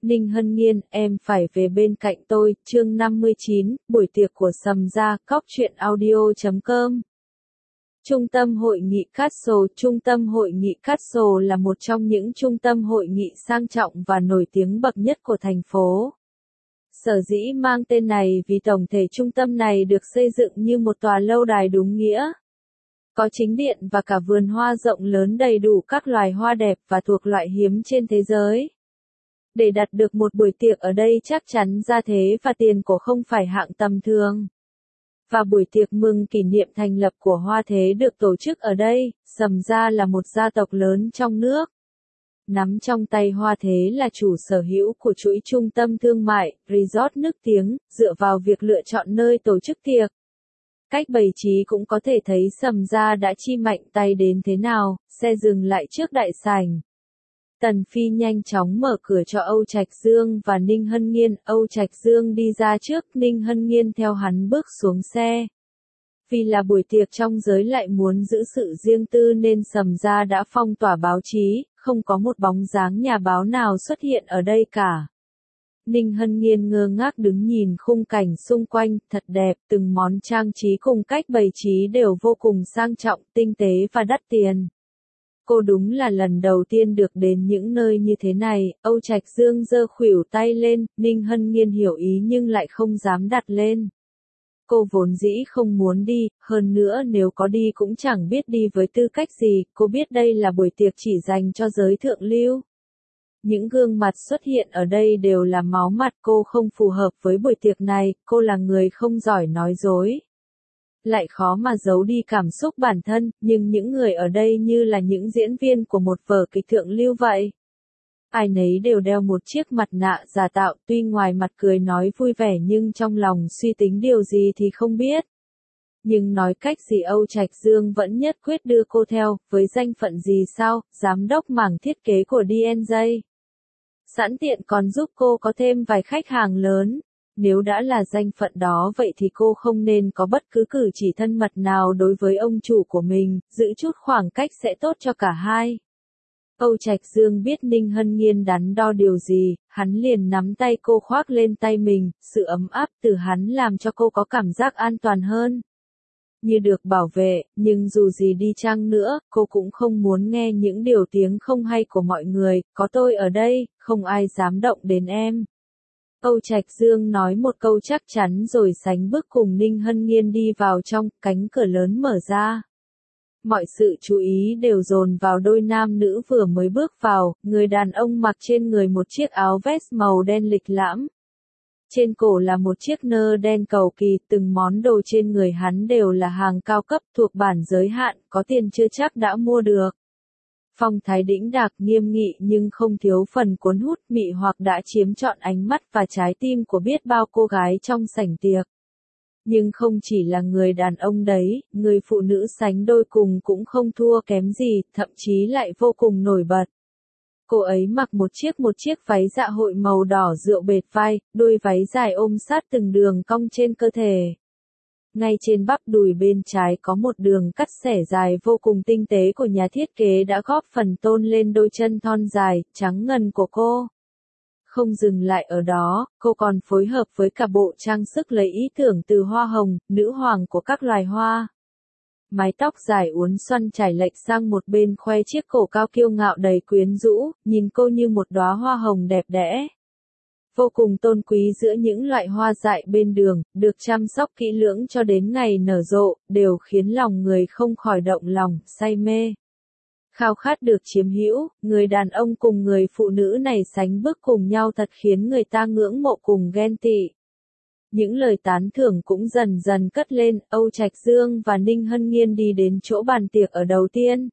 Ninh Hân Nghiên, em phải về bên cạnh tôi, chương 59, buổi tiệc của Sầm Gia, cóc truyện audio.com. Trung tâm hội nghị Castle. Trung tâm hội nghị Castle là một trong những trung tâm hội nghị sang trọng và nổi tiếng bậc nhất của thành phố. Sở dĩ mang tên này vì tổng thể trung tâm này được xây dựng như một tòa lâu đài đúng nghĩa. Có chính điện và cả vườn hoa rộng lớn đầy đủ các loài hoa đẹp và thuộc loại hiếm trên thế giới. Để đặt được một buổi tiệc ở đây chắc chắn gia thế và tiền của không phải hạng tầm thường. Và buổi tiệc mừng kỷ niệm thành lập của Hoa Thế được tổ chức ở đây. Sầm Gia là một gia tộc lớn trong nước. Nắm trong tay Hoa Thế là chủ sở hữu của chuỗi trung tâm thương mại, resort nức tiếng, dựa vào việc lựa chọn nơi tổ chức tiệc. Cách bày trí cũng có thể thấy Sầm Gia đã chi mạnh tay đến thế nào. Xe dừng lại trước đại sảnh. Tần Phi nhanh chóng mở cửa cho Âu Trạch Dương và Ninh Hân Nghiên. Âu Trạch Dương đi ra trước, Ninh Hân Nghiên theo hắn bước xuống xe. Vì là buổi tiệc trong giới lại muốn giữ sự riêng tư nên Sầm Gia đã phong tỏa báo chí, không có một bóng dáng nhà báo nào xuất hiện ở đây cả. Ninh Hân Nghiên ngơ ngác đứng nhìn khung cảnh xung quanh, thật đẹp, từng món trang trí cùng cách bày trí đều vô cùng sang trọng, tinh tế và đắt tiền. Cô đúng là lần đầu tiên được đến những nơi như thế này. Âu Trạch Dương giơ khuỷu tay lên, Ninh Hân Nghiên hiểu ý nhưng lại không dám đặt lên. Cô vốn dĩ không muốn đi, hơn nữa nếu có đi cũng chẳng biết đi với tư cách gì, cô biết đây là buổi tiệc chỉ dành cho giới thượng lưu. Những gương mặt xuất hiện ở đây đều là máu mặt, cô không phù hợp với buổi tiệc này, cô là người không giỏi nói dối. Lại khó mà giấu đi cảm xúc bản thân, nhưng những người ở đây như là những diễn viên của một vở kịch thượng lưu vậy. Ai nấy đều đeo một chiếc mặt nạ giả tạo, tuy ngoài mặt cười nói vui vẻ nhưng trong lòng suy tính điều gì thì không biết. Nhưng nói cách gì Âu Trạch Dương vẫn nhất quyết đưa cô theo, với danh phận gì sao, giám đốc mảng thiết kế của DNJ. Sẵn tiện còn giúp cô có thêm vài khách hàng lớn. Nếu đã là danh phận đó vậy thì cô không nên có bất cứ cử chỉ thân mật nào đối với ông chủ của mình, giữ chút khoảng cách sẽ tốt cho cả hai. Âu Trạch Dương biết Ninh Hân Nghiên đắn đo điều gì, hắn liền nắm tay cô khoác lên tay mình, sự ấm áp từ hắn làm cho cô có cảm giác an toàn hơn. Như được bảo vệ, nhưng dù gì đi chăng nữa, cô cũng không muốn nghe những điều tiếng không hay của mọi người, có tôi ở đây, không ai dám động đến em. Âu Trạch Dương nói một câu chắc chắn rồi sánh bước cùng Ninh Hân Nghiên đi vào trong, cánh cửa lớn mở ra. Mọi sự chú ý đều dồn vào đôi nam nữ vừa mới bước vào, người đàn ông mặc trên người một chiếc áo vest màu đen lịch lãm. Trên cổ là một chiếc nơ đen cầu kỳ, từng món đồ trên người hắn đều là hàng cao cấp thuộc bản giới hạn, có tiền chưa chắc đã mua được. Phong thái đĩnh đạc nghiêm nghị nhưng không thiếu phần cuốn hút mị hoặc đã chiếm trọn ánh mắt và trái tim của biết bao cô gái trong sảnh tiệc. Nhưng không chỉ là người đàn ông đấy, người phụ nữ sánh đôi cùng cũng không thua kém gì, thậm chí lại vô cùng nổi bật. Cô ấy mặc một chiếc váy dạ hội màu đỏ rượu bệt vai, đuôi váy dài ôm sát từng đường cong trên cơ thể. Ngay trên bắp đùi bên trái có một đường cắt xẻ dài vô cùng tinh tế của nhà thiết kế đã góp phần tôn lên đôi chân thon dài, trắng ngần của cô. Không dừng lại ở đó, cô còn phối hợp với cả bộ trang sức lấy ý tưởng từ hoa hồng, nữ hoàng của các loài hoa. Mái tóc dài uốn xoăn trải lệch sang một bên khoe chiếc cổ cao kiêu ngạo đầy quyến rũ, nhìn cô như một đóa hoa hồng đẹp đẽ. Vô cùng tôn quý giữa những loại hoa dại bên đường, được chăm sóc kỹ lưỡng cho đến ngày nở rộ, đều khiến lòng người không khỏi động lòng, say mê. Khao khát được chiếm hữu, người đàn ông cùng người phụ nữ này sánh bước cùng nhau thật khiến người ta ngưỡng mộ cùng ghen tị. Những lời tán thưởng cũng dần dần cất lên, Âu Trạch Dương và Ninh Hân Nghiên đi đến chỗ bàn tiệc ở đầu tiên.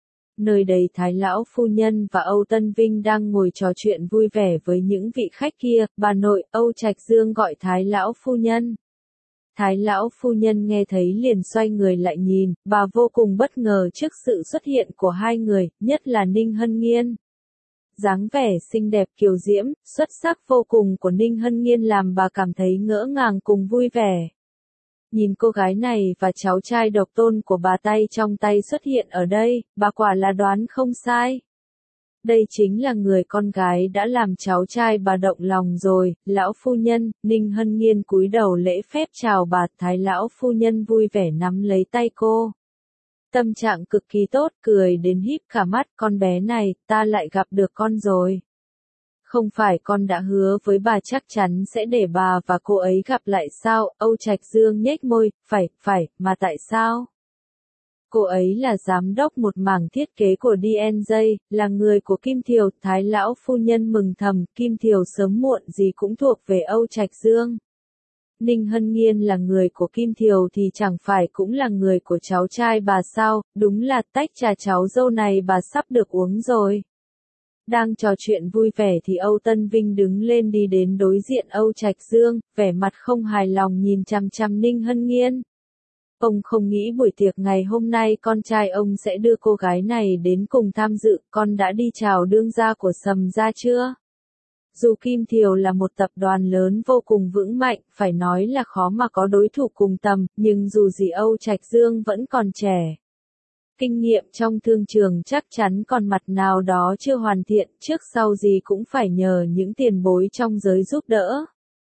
Nơi đây Thái Lão Phu Nhân và Âu Tân Vinh đang ngồi trò chuyện vui vẻ với những vị khách kia, bà nội, Âu Trạch Dương gọi Thái Lão Phu Nhân. Thái Lão Phu Nhân nghe thấy liền xoay người lại nhìn, bà vô cùng bất ngờ trước sự xuất hiện của hai người, nhất là Ninh Hân Nghiên. Dáng vẻ xinh đẹp kiều diễm, xuất sắc vô cùng của Ninh Hân Nghiên làm bà cảm thấy ngỡ ngàng cùng vui vẻ. Nhìn cô gái này và cháu trai độc tôn của bà tay trong tay xuất hiện ở đây, bà quả là đoán không sai. Đây chính là người con gái đã làm cháu trai bà động lòng rồi, lão phu nhân. Ninh Hân Nghiên cúi đầu lễ phép chào bà. Thái lão phu nhân vui vẻ nắm lấy tay cô. Tâm trạng cực kỳ tốt, cười đến híp cả mắt. Con bé này, ta lại gặp được con rồi. Không phải con đã hứa với bà chắc chắn sẽ để bà và cô ấy gặp lại sao? Âu Trạch Dương nhếch môi. Phải, mà tại sao? Cô ấy là giám đốc một mảng thiết kế của DNJ, là người của Kim Thiều. Thái lão phu nhân mừng thầm, Kim Thiều sớm muộn gì cũng thuộc về Âu Trạch Dương. Ninh Hân Nghiên là người của Kim Thiều thì chẳng phải cũng là người của cháu trai bà sao? Đúng là tách trà cháu dâu này bà sắp được uống rồi. Đang trò chuyện vui vẻ thì Âu Tân Vinh đứng lên đi đến đối diện Âu Trạch Dương, vẻ mặt không hài lòng nhìn chằm chằm Ninh Hân Nghiên. Ông không nghĩ buổi tiệc ngày hôm nay con trai ông sẽ đưa cô gái này đến cùng tham dự. Con đã đi chào đương gia của Sầm gia chưa? Dù Kim Thiều là một tập đoàn lớn vô cùng vững mạnh, phải nói là khó mà có đối thủ cùng tầm, nhưng dù gì Âu Trạch Dương vẫn còn trẻ. Kinh nghiệm trong thương trường chắc chắn còn mặt nào đó chưa hoàn thiện, trước sau gì cũng phải nhờ những tiền bối trong giới giúp đỡ.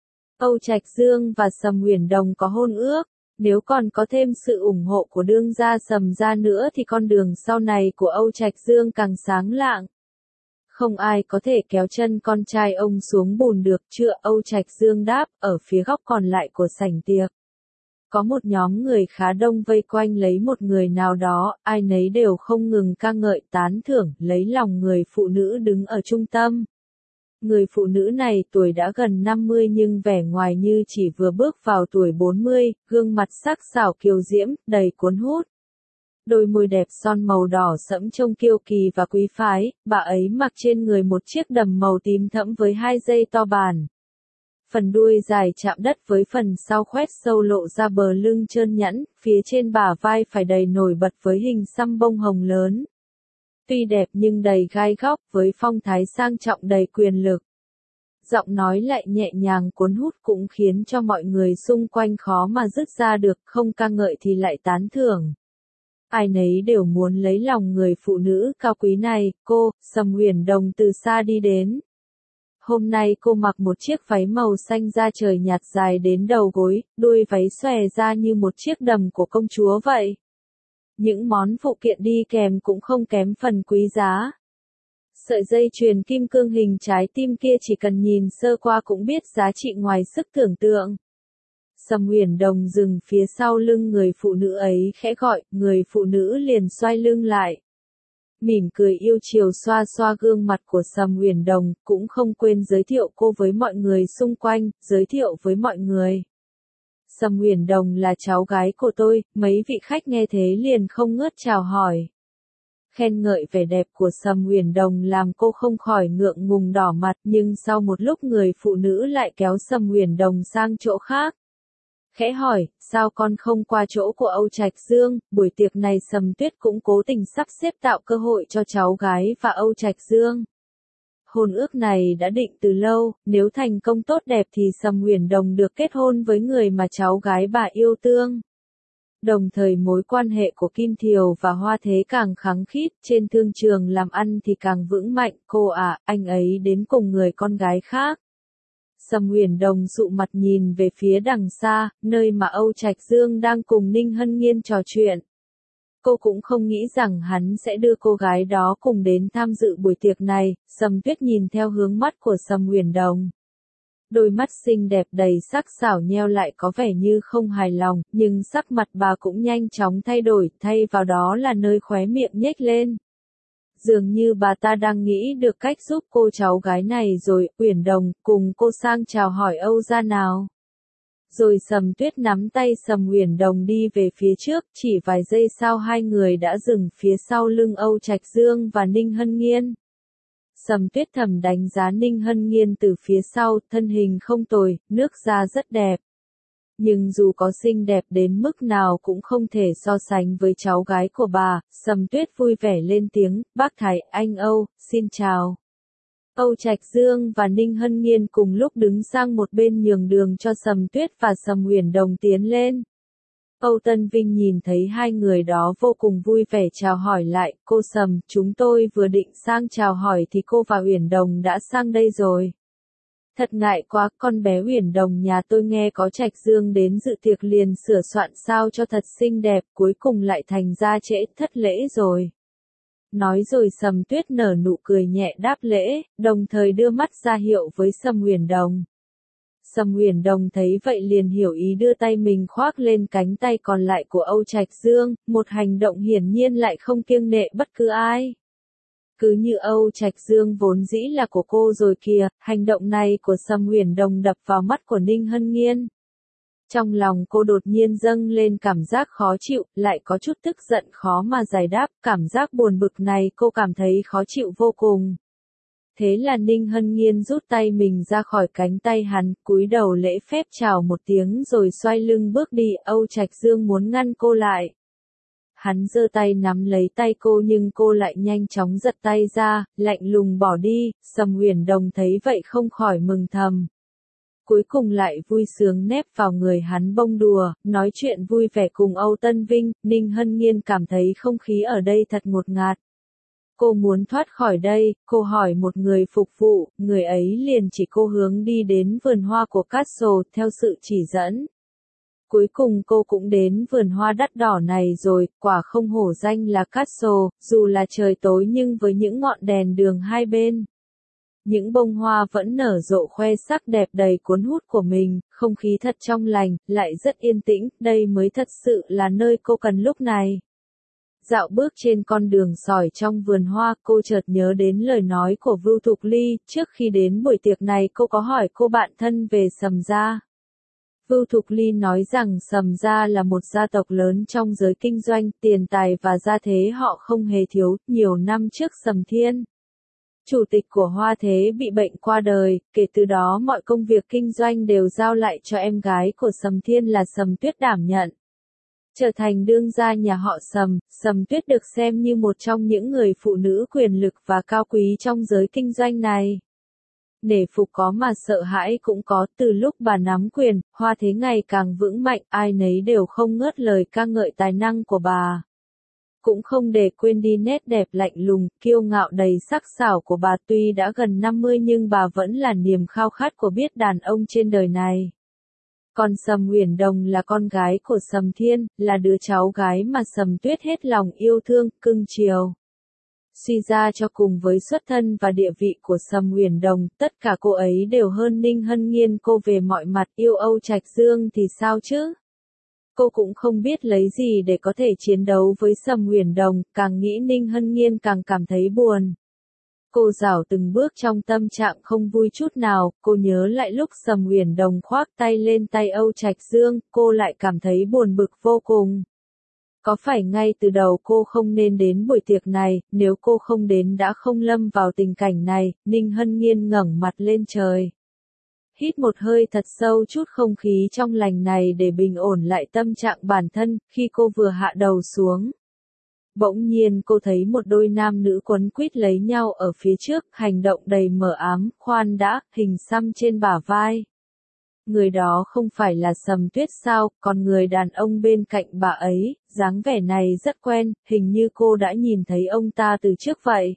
Âu Trạch Dương và Sầm Uyển Đồng có hôn ước. Nếu còn có thêm sự ủng hộ của đương gia Sầm gia nữa thì con đường sau này của Âu Trạch Dương càng sáng lạng. Không ai có thể kéo chân con trai ông xuống bùn được chưa? Âu Trạch Dương đáp. Ở phía góc còn lại của sảnh tiệc, có một nhóm người khá đông vây quanh lấy một người nào đó, ai nấy đều không ngừng ca ngợi tán thưởng, lấy lòng người phụ nữ đứng ở trung tâm. Người phụ nữ này tuổi đã gần 50 nhưng vẻ ngoài như chỉ vừa bước vào tuổi 40, gương mặt sắc sảo kiều diễm, đầy cuốn hút. Đôi môi đẹp son màu đỏ sẫm trông kiêu kỳ và quý phái, bà ấy mặc trên người một chiếc đầm màu tím thẫm với 2 dây to bản. Phần đuôi dài chạm đất với phần sau khoét sâu lộ ra bờ lưng trơn nhẵn, phía trên bả vai phải đầy nổi bật với hình xăm bông hồng lớn. Tuy đẹp nhưng đầy gai góc với phong thái sang trọng đầy quyền lực. Giọng nói lại nhẹ nhàng cuốn hút cũng khiến cho mọi người xung quanh khó mà dứt ra được, không ca ngợi thì lại tán thưởng. Ai nấy đều muốn lấy lòng người phụ nữ cao quý này. Cô, Sầm Uyển Đồng từ xa đi đến. Hôm nay cô mặc một chiếc váy màu xanh da trời nhạt dài đến đầu gối, đuôi váy xòe ra như một chiếc đầm của công chúa vậy. Những món phụ kiện đi kèm cũng không kém phần quý giá. Sợi dây chuyền kim cương hình trái tim kia chỉ cần nhìn sơ qua cũng biết giá trị ngoài sức tưởng tượng. Sầm Uyển Đồng dừng phía sau lưng người phụ nữ ấy khẽ gọi, người phụ nữ liền xoay lưng lại. Mỉm cười yêu chiều xoa xoa gương mặt của Sầm Uyển Đồng, cũng không quên giới thiệu cô với mọi người xung quanh, giới thiệu với mọi người. Sầm Uyển Đồng là cháu gái của tôi. Mấy vị khách nghe thế liền không ngớt chào hỏi. Khen ngợi vẻ đẹp của Sầm Uyển Đồng làm cô không khỏi ngượng ngùng đỏ mặt, nhưng sau một lúc người phụ nữ lại kéo Sầm Uyển Đồng sang chỗ khác. Khẽ hỏi, sao con không qua chỗ của Âu Trạch Dương? Buổi tiệc này Sầm Tuyết cũng cố tình sắp xếp tạo cơ hội cho cháu gái và Âu Trạch Dương. Hôn ước này đã định từ lâu, nếu thành công tốt đẹp thì Sầm Uyển Đồng được kết hôn với người mà cháu gái bà yêu thương. Đồng thời mối quan hệ của Kim Thiều và Hoa Thế càng khăng khít, trên thương trường làm ăn thì càng vững mạnh. Cô à, anh ấy đến cùng người con gái khác. Sầm Uyển Đồng dụ mặt nhìn về phía đằng xa, nơi mà Âu Trạch Dương đang cùng Ninh Hân Nghiên trò chuyện. Cô cũng không nghĩ rằng hắn sẽ đưa cô gái đó cùng đến tham dự buổi tiệc này. Sầm Tuyết nhìn theo hướng mắt của Sầm Uyển Đồng. Đôi mắt xinh đẹp đầy sắc sảo nheo lại có vẻ như không hài lòng, nhưng sắc mặt bà cũng nhanh chóng thay đổi, thay vào đó là nơi khóe miệng nhếch lên. Dường như bà ta đang nghĩ được cách giúp cô cháu gái này rồi. Uyển Đồng, cùng cô sang chào hỏi Âu gia nào. Rồi Sầm Tuyết nắm tay Sầm Uyển Đồng đi về phía trước, chỉ vài giây sau hai người đã dừng phía sau lưng Âu Trạch Dương và Ninh Hân Nghiên. Sầm Tuyết thầm đánh giá Ninh Hân Nghiên từ phía sau, thân hình không tồi, nước da rất đẹp. Nhưng dù có xinh đẹp đến mức nào cũng không thể so sánh với cháu gái của bà. Sầm Tuyết vui vẻ lên tiếng, bác Thái, anh Âu, xin chào. Âu Trạch Dương và Ninh Hân Nghiên cùng lúc đứng sang một bên nhường đường cho Sầm Tuyết và Sầm Uyển Đồng tiến lên. Âu Tân Vinh nhìn thấy hai người đó vô cùng vui vẻ chào hỏi lại, cô Sầm, chúng tôi vừa định sang chào hỏi thì cô và Uyển Đồng đã sang đây rồi. Thật ngại quá, con bé Uyển Đồng nhà tôi nghe có Trạch Dương đến dự tiệc liền sửa soạn sao cho thật xinh đẹp, cuối cùng lại thành ra trễ thất lễ rồi. Nói rồi Sầm Tuyết nở nụ cười nhẹ đáp lễ, đồng thời đưa mắt ra hiệu với Sầm Uyển Đồng. Sầm Uyển Đồng thấy vậy liền hiểu ý đưa tay mình khoác lên cánh tay còn lại của Âu Trạch Dương, một hành động hiển nhiên lại không kiêng nệ bất cứ ai. Cứ như Âu Trạch Dương vốn dĩ là của cô rồi kìa, hành động này của Sầm Uyển Đồng đập vào mắt của Ninh Hân Nghiên. Trong lòng cô đột nhiên dâng lên cảm giác khó chịu, lại có chút tức giận khó mà giải đáp, cảm giác buồn bực này cô cảm thấy khó chịu vô cùng. Thế là Ninh Hân Nghiên rút tay mình ra khỏi cánh tay hắn, cúi đầu lễ phép chào một tiếng rồi xoay lưng bước đi, Âu Trạch Dương muốn ngăn cô lại. Hắn giơ tay nắm lấy tay cô nhưng cô lại nhanh chóng giật tay ra, lạnh lùng bỏ đi, Sầm Uyển Đồng thấy vậy không khỏi mừng thầm. Cuối cùng lại vui sướng nép vào người hắn bông đùa, nói chuyện vui vẻ cùng Âu Tân Vinh, Ninh Hân Nghiên cảm thấy không khí ở đây thật ngột ngạt. Cô muốn thoát khỏi đây, cô hỏi một người phục vụ, người ấy liền chỉ cô hướng đi đến vườn hoa của Castle theo sự chỉ dẫn. Cuối cùng cô cũng đến vườn hoa đắt đỏ này rồi, quả không hổ danh là Castle, dù là trời tối nhưng với những ngọn đèn đường hai bên. Những bông hoa vẫn nở rộ khoe sắc đẹp đầy cuốn hút của mình, không khí thật trong lành, lại rất yên tĩnh, đây mới thật sự là nơi cô cần lúc này. Dạo bước trên con đường sỏi trong vườn hoa, cô chợt nhớ đến lời nói của Vưu Thục Ly, trước khi đến buổi tiệc này cô có hỏi cô bạn thân về Sầm gia. Vưu Thục Ly nói rằng Sầm gia là một gia tộc lớn trong giới kinh doanh, tiền tài và gia thế họ không hề thiếu, nhiều năm trước Sầm Thiên, chủ tịch của Hoa Thế bị bệnh qua đời, kể từ đó mọi công việc kinh doanh đều giao lại cho em gái của Sầm Thiên là Sầm Tuyết đảm nhận. Trở thành đương gia nhà họ Sầm, Sầm Tuyết được xem như một trong những người phụ nữ quyền lực và cao quý trong giới kinh doanh này. Nể phục có mà sợ hãi cũng có, từ lúc bà nắm quyền, Hoa Thế ngày càng vững mạnh, ai nấy đều không ngớt lời ca ngợi tài năng của bà. Cũng không để quên đi nét đẹp lạnh lùng, kiêu ngạo đầy sắc sảo của bà, tuy đã gần 50 nhưng bà vẫn là niềm khao khát của biết đàn ông trên đời này. Còn Sầm Uyển Đồng là con gái của Sầm Thiên, là đứa cháu gái mà Sầm Tuyết hết lòng yêu thương, cưng chiều. Suy ra cho cùng với xuất thân và địa vị của Sầm Uyển Đồng, tất cả cô ấy đều hơn Ninh Hân Nghiên cô về mọi mặt, yêu Âu Trạch Dương thì sao chứ? Cô cũng không biết lấy gì để có thể chiến đấu với Sầm Uyển Đồng, càng nghĩ Ninh Hân Nghiên càng cảm thấy buồn. Cô rảo từng bước trong tâm trạng không vui chút nào, cô nhớ lại lúc Sầm Uyển Đồng khoác tay lên tay Âu Trạch Dương, cô lại cảm thấy buồn bực vô cùng. Có phải ngay từ đầu cô không nên đến buổi tiệc này, nếu cô không đến đã không lâm vào tình cảnh này, Ninh Hân Nghiên ngẩng mặt lên trời. Hít một hơi thật sâu chút không khí trong lành này để bình ổn lại tâm trạng bản thân, khi cô vừa hạ đầu xuống. Bỗng nhiên cô thấy một đôi nam nữ quấn quýt lấy nhau ở phía trước, hành động đầy mờ ám, khoan đã, hình xăm trên bả vai. Người đó không phải là Sầm Tuyết sao, còn người đàn ông bên cạnh bà ấy, dáng vẻ này rất quen, hình như cô đã nhìn thấy ông ta từ trước vậy.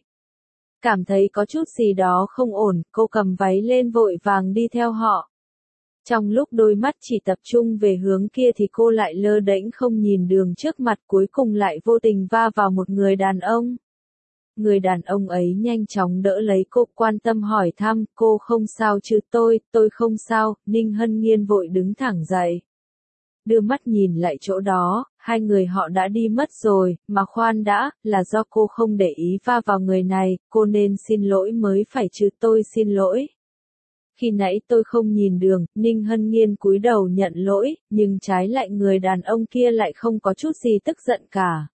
Cảm thấy có chút gì đó không ổn, cô cầm váy lên vội vàng đi theo họ. Trong lúc đôi mắt chỉ tập trung về hướng kia thì cô lại lơ đễnh không nhìn đường trước mặt, cuối cùng lại vô tình va vào một người đàn ông. Người đàn ông ấy nhanh chóng đỡ lấy cô, quan tâm hỏi thăm, cô không sao chứ? Tôi không sao, Ninh Hân Nghiên vội đứng thẳng dậy. Đưa mắt nhìn lại chỗ đó, hai người họ đã đi mất rồi, mà khoan đã, là do cô không để ý va vào người này, cô nên xin lỗi mới phải chứ? Tôi xin lỗi. Khi nãy tôi không nhìn đường, Ninh Hân Nghiên cúi đầu nhận lỗi, nhưng trái lại người đàn ông kia lại không có chút gì tức giận cả.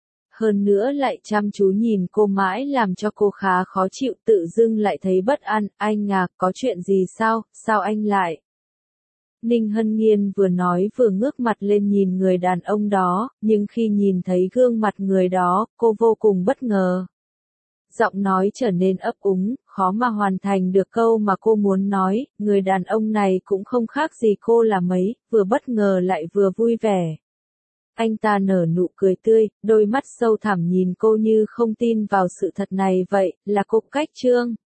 Hơn nữa lại chăm chú nhìn cô mãi làm cho cô khá khó chịu, tự dưng lại thấy bất an. Anh à, có chuyện gì sao, sao anh lại? Ninh Hân Nghiên vừa nói vừa ngước mặt lên nhìn người đàn ông đó, nhưng khi nhìn thấy gương mặt người đó, cô vô cùng bất ngờ. Giọng nói trở nên ấp úng, khó mà hoàn thành được câu mà cô muốn nói, người đàn ông này cũng không khác gì cô là mấy, vừa bất ngờ lại vừa vui vẻ. Anh ta nở nụ cười tươi, đôi mắt sâu thẳm nhìn cô như không tin vào sự thật này vậy, là cô Cách Trương.